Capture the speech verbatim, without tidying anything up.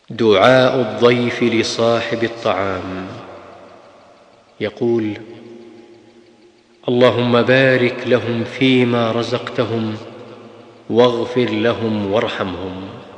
دعاء الضيف لصاحب الطعام. يقول: اللهم بارك لهم فيما رزقتهم واغفر لهم وارحمهم.